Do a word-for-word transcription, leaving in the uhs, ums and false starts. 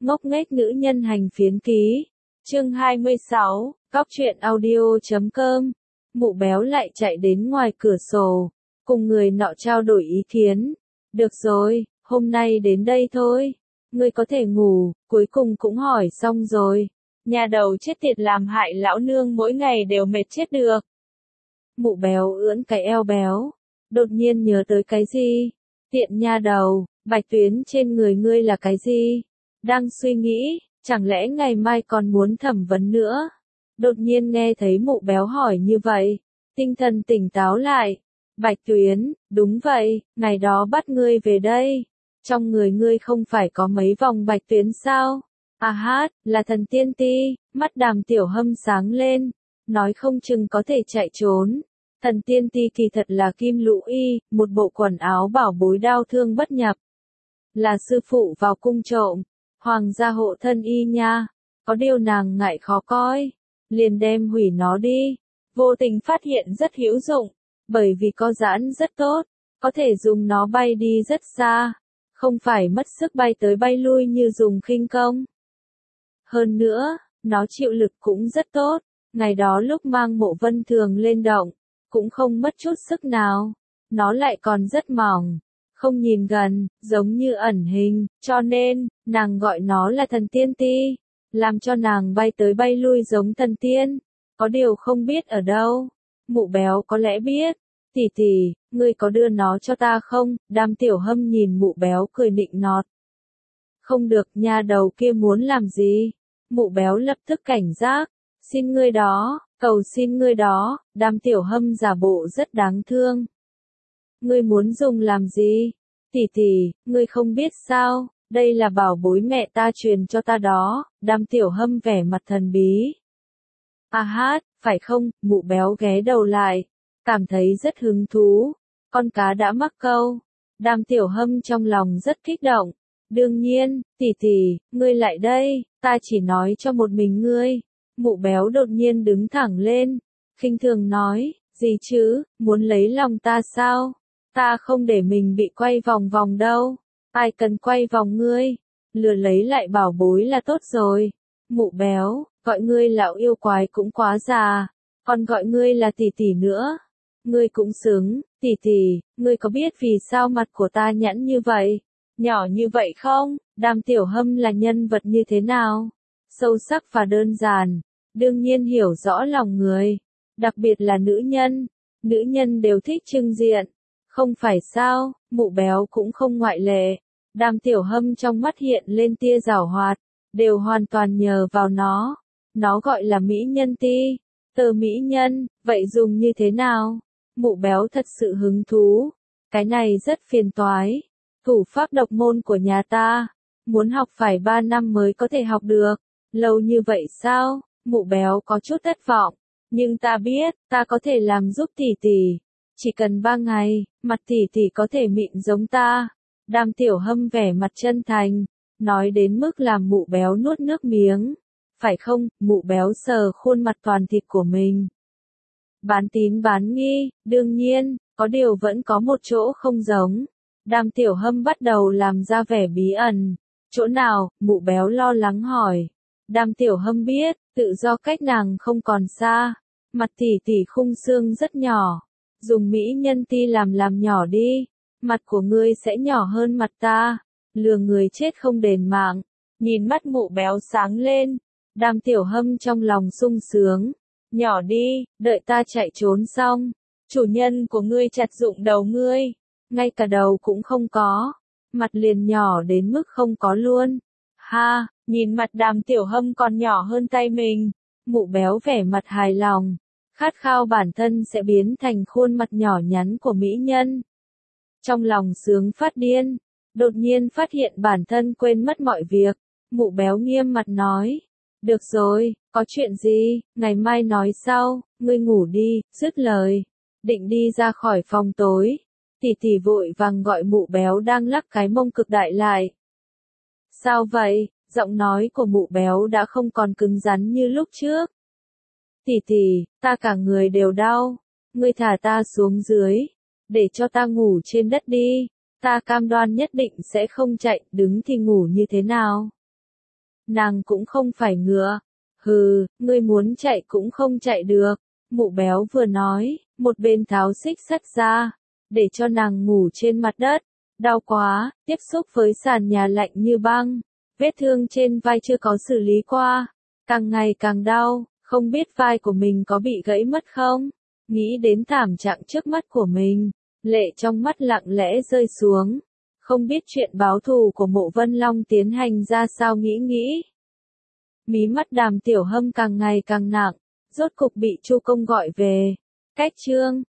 Ngốc nghếch nữ nhân hành phiến ký. Chương hai mươi sáu, Cóc truyện audio chấm com. Mụ béo lại chạy đến ngoài cửa sổ, cùng người nọ trao đổi ý kiến. Được rồi, hôm nay đến đây thôi. Ngươi có thể ngủ, cuối cùng cũng hỏi xong rồi. Nhà đầu chết tiệt làm hại lão nương mỗi ngày đều mệt chết được. Mụ béo ưỡn cái eo béo, đột nhiên nhớ tới cái gì? Tiện nha đầu, bạch tuyến trên người ngươi là cái gì? Đang suy nghĩ, chẳng lẽ ngày mai còn muốn thẩm vấn nữa? Đột nhiên nghe thấy mụ béo hỏi như vậy, tinh thần tỉnh táo lại. Bạch tuyến, đúng vậy, ngày đó bắt ngươi về đây. Trong người ngươi không phải có mấy vòng bạch tuyến sao? À hát, là thần tiên ti, mắt Đàm Tiểu Hâm sáng lên, nói không chừng có thể chạy trốn. Thần tiên ti kỳ thật là kim lũ y, một bộ quần áo bảo bối đao thương bất nhập. Là sư phụ vào cung trộm, hoàng gia hộ thân y nha, có điều nàng ngại khó coi, liền đem hủy nó đi. Vô tình phát hiện rất hữu dụng, bởi vì có giãn rất tốt, có thể dùng nó bay đi rất xa, không phải mất sức bay tới bay lui như dùng khinh công. Hơn nữa, nó chịu lực cũng rất tốt, ngày đó lúc mang Mộ Vân Thường lên động, cũng không mất chút sức nào, nó lại còn rất mỏng, không nhìn gần, giống như ẩn hình, cho nên, nàng gọi nó là thần tiên ti, làm cho nàng bay tới bay lui giống thần tiên, có điều không biết ở đâu. Mụ béo có lẽ biết. Tỷ tỷ, ngươi có đưa nó cho ta không? Đàm Tiểu Hâm nhìn mụ béo cười nịnh nọt. Không được, nha đầu kia muốn làm gì? Mụ béo lập tức cảnh giác. Xin ngươi đó, cầu xin ngươi đó. Đàm Tiểu Hâm giả bộ rất đáng thương. Ngươi muốn dùng làm gì? Tỷ tỷ, ngươi không biết sao? Đây là bảo bối mẹ ta truyền cho ta đó. Đàm Tiểu Hâm vẻ mặt thần bí. À hát, phải không? Mụ béo ghé đầu lại, cảm thấy rất hứng thú. Con cá đã mắc câu. Đàm Tiểu Hâm trong lòng rất kích động. Đương nhiên, tỷ tỷ, ngươi lại đây, ta chỉ nói cho một mình ngươi. Mụ béo đột nhiên đứng thẳng lên, khinh thường nói, gì chứ, muốn lấy lòng ta sao? Ta không để mình bị quay vòng vòng đâu. Ai cần quay vòng ngươi? Lừa lấy lại bảo bối là tốt rồi. Mụ béo, gọi ngươi lão yêu quái cũng quá già, còn gọi ngươi là tỷ tỷ nữa. Ngươi cũng xứng, tỷ tỷ, ngươi có biết vì sao mặt của ta nhẵn như vậy, nhỏ như vậy không? Đàm Tiểu Hâm là nhân vật như thế nào? Sâu sắc và đơn giản, đương nhiên hiểu rõ lòng người, đặc biệt là nữ nhân. Nữ nhân đều thích trưng diện, không phải sao? Mụ béo cũng không ngoại lệ. Đàm Tiểu Hâm trong mắt hiện lên tia giảo hoạt, đều hoàn toàn nhờ vào nó. Nó gọi là mỹ nhân ti. Tờ mỹ nhân, vậy dùng như thế nào? Mụ béo thật sự hứng thú. Cái này rất phiền toái. Thủ pháp độc môn của nhà ta, muốn học phải ba năm mới có thể học được. Lâu như vậy sao? Mụ béo có chút thất vọng. Nhưng ta biết, ta có thể làm giúp tỷ tỷ. Chỉ cần ba ngày, mặt tỷ tỷ có thể mịn giống ta. Đàm Tiểu Hâm vẻ mặt chân thành, nói đến mức làm mụ béo nuốt nước miếng. Phải không? Mụ béo sờ khuôn mặt toàn thịt của mình. Bán tín bán nghi, đương nhiên, có điều vẫn có một chỗ không giống. Đàm Tiểu Hâm bắt đầu làm ra vẻ bí ẩn. Chỗ nào? Mụ béo lo lắng hỏi. Đàm Tiểu Hâm biết, tự do cách nàng không còn xa. Mặt tỷ tỷ khung xương rất nhỏ. Dùng mỹ nhân ti làm làm nhỏ đi. Mặt của ngươi sẽ nhỏ hơn mặt ta. Lừa người chết không đền mạng. Nhìn mắt mụ béo sáng lên. Đàm Tiểu Hâm trong lòng sung sướng. Nhỏ đi, đợi ta chạy trốn xong. Chủ nhân của ngươi chặt dụng đầu ngươi. Ngay cả đầu cũng không có. Mặt liền nhỏ đến mức không có luôn. Ha, nhìn mặt Đàm Tiểu Hâm còn nhỏ hơn tay mình. Mụ béo vẻ mặt hài lòng. Khát khao bản thân sẽ biến thành khuôn mặt nhỏ nhắn của mỹ nhân. Trong lòng sướng phát điên. Đột nhiên phát hiện bản thân quên mất mọi việc. Mụ béo nghiêm mặt nói. Được rồi, có chuyện gì, ngày mai nói sau, ngươi ngủ đi. Dứt lời, định đi ra khỏi phòng tối. Tỷ tỷ vội vàng gọi mụ béo đang lắc cái mông cực đại lại. Sao vậy? Giọng nói của mụ béo đã không còn cứng rắn như lúc trước. Tỷ tỷ, ta cả người đều đau. Ngươi thả ta xuống dưới, để cho ta ngủ trên đất đi. Ta cam đoan nhất định sẽ không chạy, đứng thì ngủ như thế nào? nàng cũng không phải ngựa. Hừ, ngươi muốn chạy cũng không chạy được. Mụ béo vừa nói, một bên tháo xích sắt ra, để cho nàng ngủ trên mặt đất. Đau quá, tiếp xúc với sàn nhà lạnh như băng. Vết thương trên vai chưa có xử lý qua. Càng ngày càng đau, không biết vai của mình có bị gãy mất không? Nghĩ đến thảm trạng trước mắt của mình, lệ trong mắt lặng lẽ rơi xuống. Không biết chuyện báo thù của Mộ Vân Long tiến hành ra sao nghĩ nghĩ. Mí mắt Đàm Tiểu Hâm càng ngày càng nặng, rốt cục bị Chu Công gọi về. Cách chương